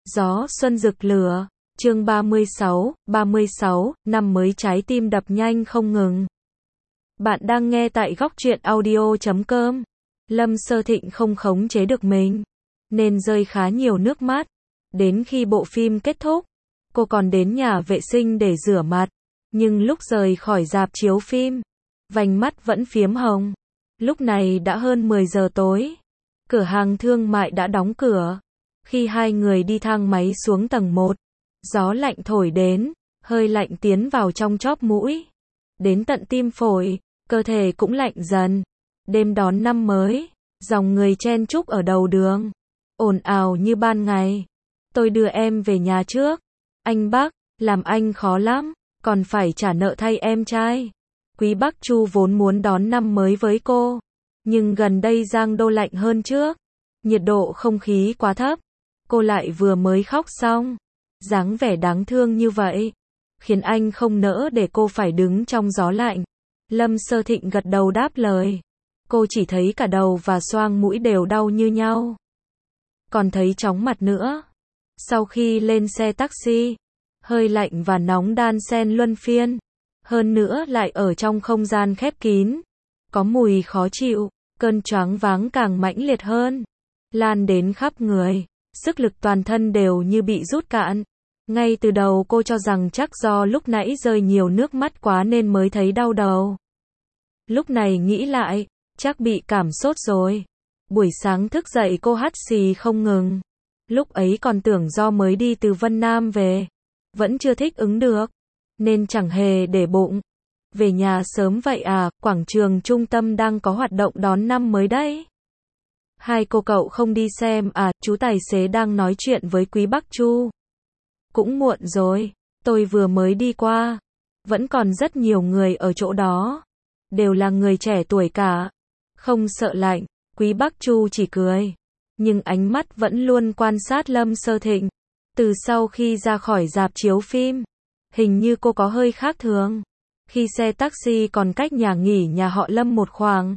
Gió xuân rực lửa, chương 36, năm mới trái tim đập nhanh không ngừng. Bạn đang nghe tại góc truyện audio.com. Lâm Sơ Thịnh không khống chế được mình, nên rơi khá nhiều nước mắt. Đến khi bộ phim kết thúc, cô còn đến nhà vệ sinh để rửa mặt. Nhưng lúc rời khỏi rạp chiếu phim, vành mắt vẫn phiếm hồng. Lúc này đã hơn 10 giờ tối. Cửa hàng thương mại đã đóng cửa. Khi hai người đi thang máy xuống tầng 1, gió lạnh thổi đến, hơi lạnh tiến vào trong chóp mũi, đến tận tim phổi, cơ thể cũng lạnh dần. Đêm đón năm mới, dòng người chen chúc ở đầu đường, ồn ào như ban ngày. Tôi đưa em về nhà trước. Anh Bắc, làm anh khó lắm, còn phải trả nợ thay em trai. Quý Bắc Chu vốn muốn đón năm mới với cô, nhưng gần đây Giang Đô lạnh hơn trước, nhiệt độ không khí quá thấp. Cô lại vừa mới khóc xong, dáng vẻ đáng thương như vậy, khiến anh không nỡ để cô phải đứng trong gió lạnh. Lâm Sơ Thịnh gật đầu đáp lời. Cô chỉ thấy cả đầu và xoang mũi đều đau như nhau, còn thấy chóng mặt nữa. Sau khi lên xe taxi, hơi lạnh và nóng đan xen luân phiên, hơn nữa lại ở trong không gian khép kín, có mùi khó chịu, cơn choáng váng càng mãnh liệt hơn, lan đến khắp người. Sức lực toàn thân đều như bị rút cạn. Ngay từ đầu cô cho rằng chắc do lúc nãy rơi nhiều nước mắt quá nên mới thấy đau đầu. Lúc này nghĩ lại, chắc bị cảm sốt rồi. Buổi sáng thức dậy cô hắt xì không ngừng. Lúc ấy còn tưởng do mới đi từ Vân Nam về, vẫn chưa thích ứng được, nên chẳng hề để bụng. Về nhà sớm vậy à, quảng trường trung tâm đang có hoạt động đón năm mới đấy. Hai cô cậu không đi xem à, chú tài xế đang nói chuyện với Quý Bắc Chu. Cũng muộn rồi, tôi vừa mới đi qua. Vẫn còn rất nhiều người ở chỗ đó. Đều là người trẻ tuổi cả. Không sợ lạnh, Quý Bắc Chu chỉ cười. Nhưng ánh mắt vẫn luôn quan sát Lâm Sơ Thịnh. Từ sau khi ra khỏi rạp chiếu phim, hình như cô có hơi khác thường. Khi xe taxi còn cách nhà nghỉ nhà họ Lâm một khoảng,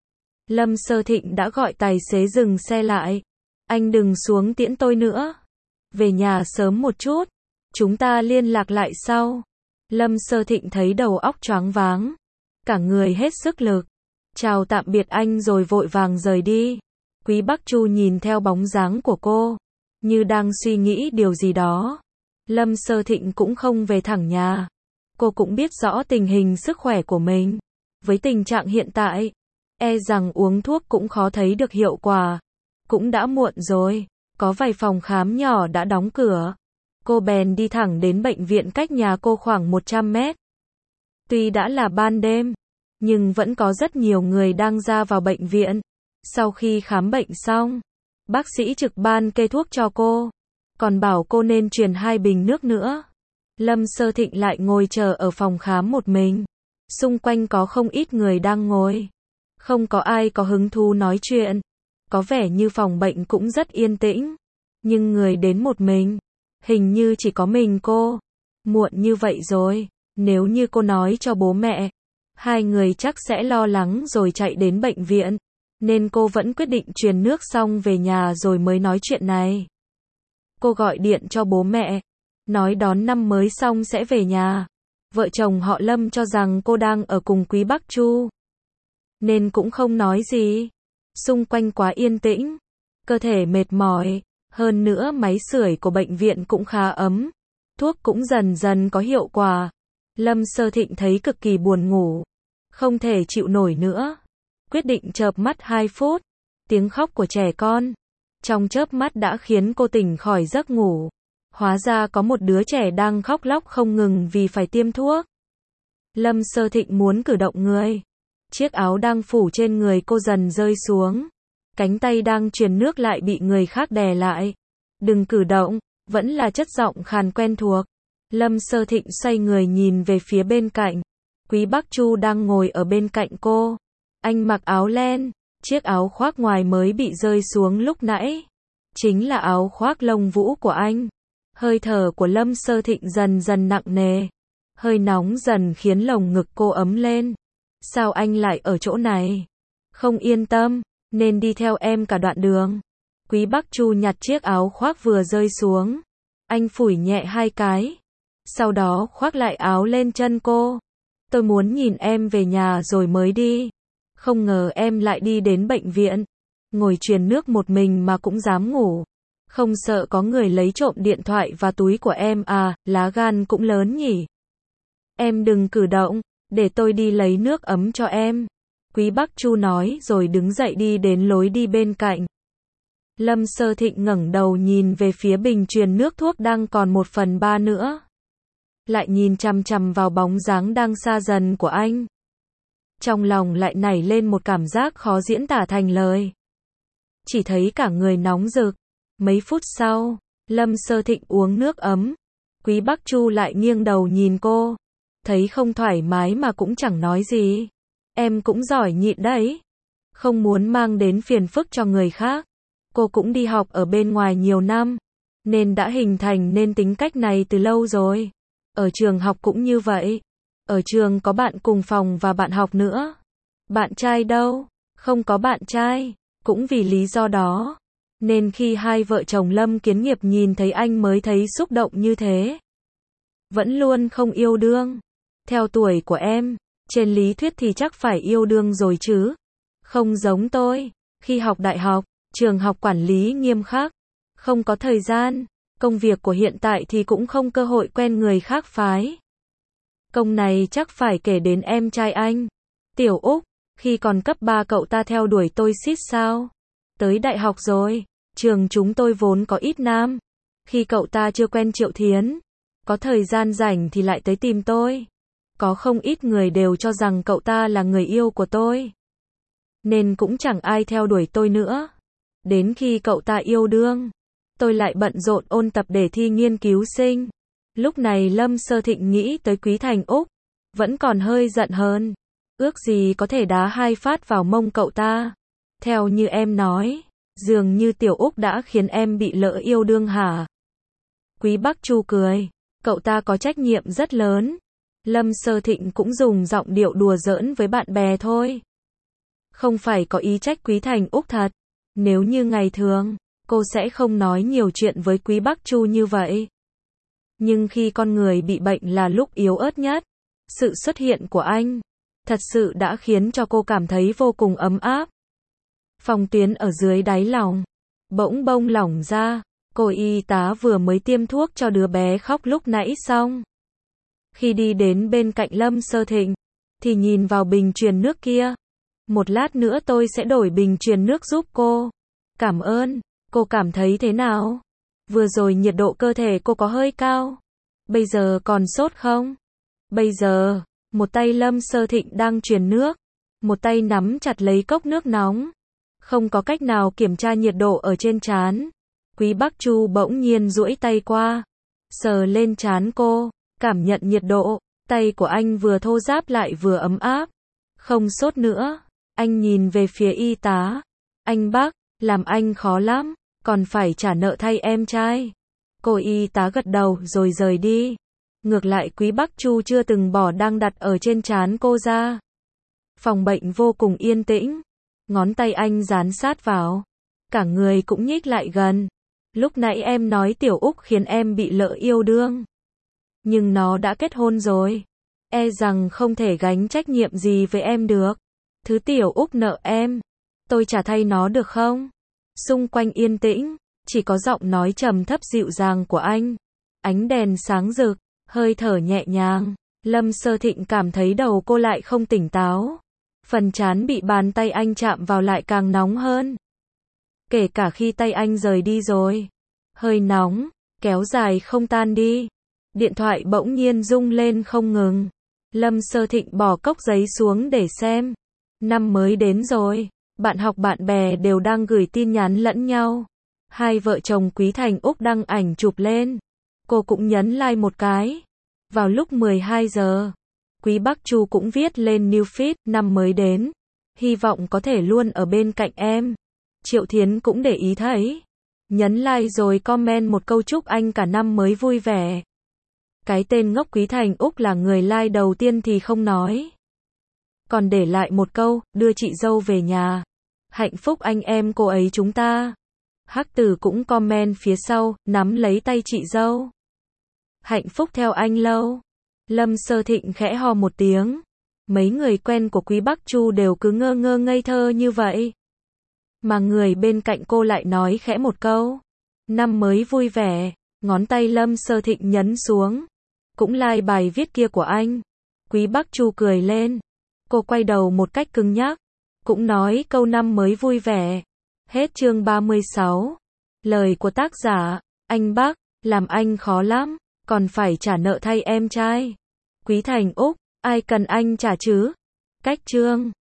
Lâm Sơ Thịnh đã gọi tài xế dừng xe lại. Anh đừng xuống tiễn tôi nữa. Về nhà sớm một chút. Chúng ta liên lạc lại sau. Lâm Sơ Thịnh thấy đầu óc choáng váng. Cả người hết sức lực. Chào tạm biệt anh rồi vội vàng rời đi. Quý Bắc Chu nhìn theo bóng dáng của cô, như đang suy nghĩ điều gì đó. Lâm Sơ Thịnh cũng không về thẳng nhà. Cô cũng biết rõ tình hình sức khỏe của mình. Với tình trạng hiện tại, e rằng uống thuốc cũng khó thấy được hiệu quả. Cũng đã muộn rồi, có vài phòng khám nhỏ đã đóng cửa. Cô bèn đi thẳng đến bệnh viện cách nhà cô khoảng 100 mét. Tuy đã là ban đêm, nhưng vẫn có rất nhiều người đang ra vào bệnh viện. Sau khi khám bệnh xong, bác sĩ trực ban kê thuốc cho cô, còn bảo cô nên truyền 2 bình nước nữa. Lâm Sơ Thịnh lại ngồi chờ ở phòng khám một mình. Xung quanh có không ít người đang ngồi. Không có ai có hứng thú nói chuyện. Có vẻ như phòng bệnh cũng rất yên tĩnh. Nhưng người đến một mình. Hình như chỉ có mình cô. Muộn như vậy rồi, nếu như cô nói cho bố mẹ, hai người chắc sẽ lo lắng rồi chạy đến bệnh viện. Nên cô vẫn quyết định truyền nước xong về nhà rồi mới nói chuyện này. Cô gọi điện cho bố mẹ, nói đón năm mới xong sẽ về nhà. Vợ chồng họ Lâm cho rằng cô đang ở cùng Quý Bắc Chu, nên cũng không nói gì. Xung quanh quá yên tĩnh, cơ thể mệt mỏi, hơn nữa máy sưởi của bệnh viện cũng khá ấm, thuốc cũng dần dần có hiệu quả. Lâm Sơ Thịnh thấy cực kỳ buồn ngủ, không thể chịu nổi nữa, quyết định chợp mắt 2 phút. Tiếng khóc của trẻ con trong chớp mắt đã khiến cô tỉnh khỏi giấc ngủ. Hóa ra có một đứa trẻ đang khóc lóc không ngừng vì phải tiêm thuốc. Lâm Sơ Thịnh muốn cử động người. Chiếc áo đang phủ trên người cô dần rơi xuống. Cánh tay đang truyền nước lại bị người khác đè lại. Đừng cử động, vẫn là chất giọng khàn quen thuộc. Lâm Sơ Thịnh xoay người nhìn về phía bên cạnh. Quý Bắc Chu đang ngồi ở bên cạnh cô. Anh mặc áo len, chiếc áo khoác ngoài mới bị rơi xuống lúc nãy chính là áo khoác lông vũ của anh. Hơi thở của Lâm Sơ Thịnh dần dần nặng nề. Hơi nóng dần khiến lồng ngực cô ấm lên. Sao anh lại ở chỗ này? Không yên tâm, nên đi theo em cả đoạn đường. Quý Bắc Chu nhặt chiếc áo khoác vừa rơi xuống. Anh phủi nhẹ 2 cái. Sau đó khoác lại áo lên chân cô. Tôi muốn nhìn em về nhà rồi mới đi. Không ngờ em lại đi đến bệnh viện. Ngồi truyền nước một mình mà cũng dám ngủ. Không sợ có người lấy trộm điện thoại và túi của em à, lá gan cũng lớn nhỉ. Em đừng cử động, để tôi đi lấy nước ấm cho em. Quý Bắc Chu nói rồi đứng dậy đi đến lối đi bên cạnh. Lâm Sơ Thịnh ngẩng đầu nhìn về phía bình truyền nước thuốc đang còn 1/3 nữa. Lại nhìn chằm chằm vào bóng dáng đang xa dần của anh. Trong lòng lại nảy lên một cảm giác khó diễn tả thành lời. Chỉ thấy cả người nóng rực. Mấy phút sau, Lâm Sơ Thịnh uống nước ấm. Quý Bắc Chu lại nghiêng đầu nhìn cô. Thấy không thoải mái mà cũng chẳng nói gì. Em cũng giỏi nhịn đấy. Không muốn mang đến phiền phức cho người khác. Cô cũng đi học ở bên ngoài nhiều năm. Nên đã hình thành nên tính cách này từ lâu rồi. Ở trường học cũng như vậy. Ở trường có bạn cùng phòng và bạn học nữa. Bạn trai đâu? Không có bạn trai. Cũng vì lý do đó. Nên khi hai vợ chồng Lâm Kiến Nghiệp nhìn thấy anh mới thấy xúc động như thế. Vẫn luôn không yêu đương. Theo tuổi của em, trên lý thuyết thì chắc phải yêu đương rồi chứ. Không giống tôi. Khi học đại học, trường học quản lý nghiêm khắc. Không có thời gian. Công việc của hiện tại thì cũng không cơ hội quen người khác phái. Công này chắc phải kể đến em trai anh. Tiểu Úc, khi còn cấp 3 cậu ta theo đuổi tôi xít sao. Tới đại học rồi, trường chúng tôi vốn có ít nam. Khi cậu ta chưa quen Triệu Thiến, có thời gian rảnh thì lại tới tìm tôi. Có không ít người đều cho rằng cậu ta là người yêu của tôi. Nên cũng chẳng ai theo đuổi tôi nữa. Đến khi cậu ta yêu đương, tôi lại bận rộn ôn tập để thi nghiên cứu sinh. Lúc này Lâm Sơ Thịnh nghĩ tới Quý Thành Úc, vẫn còn hơi giận hơn. Ước gì có thể đá 2 phát vào mông cậu ta. Theo như em nói, dường như Tiểu Úc đã khiến em bị lỡ yêu đương hả? Quý Bắc Chu cười, cậu ta có trách nhiệm rất lớn. Lâm Sơ Thịnh cũng dùng giọng điệu đùa giỡn với bạn bè thôi. Không phải có ý trách Quý Thành Úc thật. Nếu như ngày thường, cô sẽ không nói nhiều chuyện với Quý Bắc Chu như vậy. Nhưng khi con người bị bệnh là lúc yếu ớt nhất, sự xuất hiện của anh thật sự đã khiến cho cô cảm thấy vô cùng ấm áp. Phòng tuyến ở dưới đáy lòng bỗng bông lỏng ra. Cô y tá vừa mới tiêm thuốc cho đứa bé khóc lúc nãy xong. Khi đi đến bên cạnh Lâm Sơ Thịnh, thì nhìn vào bình truyền nước kia. Một lát nữa tôi sẽ đổi bình truyền nước giúp cô. Cảm ơn. Cô cảm thấy thế nào? Vừa rồi nhiệt độ cơ thể cô có hơi cao. Bây giờ còn sốt không? Bây giờ, một tay Lâm Sơ Thịnh đang truyền nước. Một tay nắm chặt lấy cốc nước nóng. Không có cách nào kiểm tra nhiệt độ ở trên trán. Quý Bắc Chu bỗng nhiên duỗi tay qua. Sờ lên trán cô. Cảm nhận nhiệt độ. Tay của anh vừa thô ráp lại vừa ấm áp. Không sốt nữa. Anh nhìn về phía y tá. Anh bác, làm anh khó lắm. Còn phải trả nợ thay em trai. Cô y tá gật đầu rồi rời đi. Ngược lại Quý Bắc Chu chưa từng bỏ đang đặt ở trên trán cô ra. Phòng bệnh vô cùng yên tĩnh. Ngón tay anh dán sát vào. Cả người cũng nhích lại gần. Lúc nãy em nói Tiểu Úc khiến em bị lỡ yêu đương. Nhưng nó đã kết hôn rồi. E rằng không thể gánh trách nhiệm gì với em được. Thứ Tiểu Úc nợ em, tôi trả thay nó được không? Xung quanh yên tĩnh, chỉ có giọng nói trầm thấp dịu dàng của anh. Ánh đèn sáng rực, hơi thở nhẹ nhàng. Lâm Sơ Thịnh cảm thấy đầu cô lại không tỉnh táo. Phần trán bị bàn tay anh chạm vào lại càng nóng hơn. Kể cả khi tay anh rời đi rồi. Hơi nóng, kéo dài không tan đi. Điện thoại bỗng nhiên rung lên không ngừng. Lâm Sơ Thịnh bỏ cốc giấy xuống để xem. Năm mới đến rồi. Bạn học bạn bè đều đang gửi tin nhắn lẫn nhau. Hai vợ chồng Quý Thành Úc đăng ảnh chụp lên. Cô cũng nhấn like một cái. Vào lúc 12 giờ, Quý Bắc Chu cũng viết lên new feed, năm mới đến. Hy vọng có thể luôn ở bên cạnh em. Triệu Thiến cũng để ý thấy. Nhấn like rồi comment một câu chúc anh cả năm mới vui vẻ. Cái tên ngốc Quý Thành Úc là người like đầu tiên thì không nói. Còn để lại một câu, đưa chị dâu về nhà. Hạnh phúc anh em cô ấy chúng ta. Hắc Tử cũng comment phía sau, nắm lấy tay chị dâu. Hạnh phúc theo anh lâu. Lâm Sơ Thịnh khẽ ho một tiếng. Mấy người quen của Quý Bắc Chu đều cứ ngơ ngơ ngây thơ như vậy. Mà người bên cạnh cô lại nói khẽ một câu. Năm mới vui vẻ. Ngón tay Lâm Sơ Thịnh nhấn xuống. Cũng like bài viết kia của anh. Quý Bắc Chu cười lên. Cô quay đầu một cách cứng nhắc. Cũng nói câu năm mới vui vẻ. Hết chương 36. Lời của tác giả. Anh Bắc, làm anh khó lắm. Còn phải trả nợ thay em trai. Quý Thành Úc, ai cần anh trả chứ? Cách chương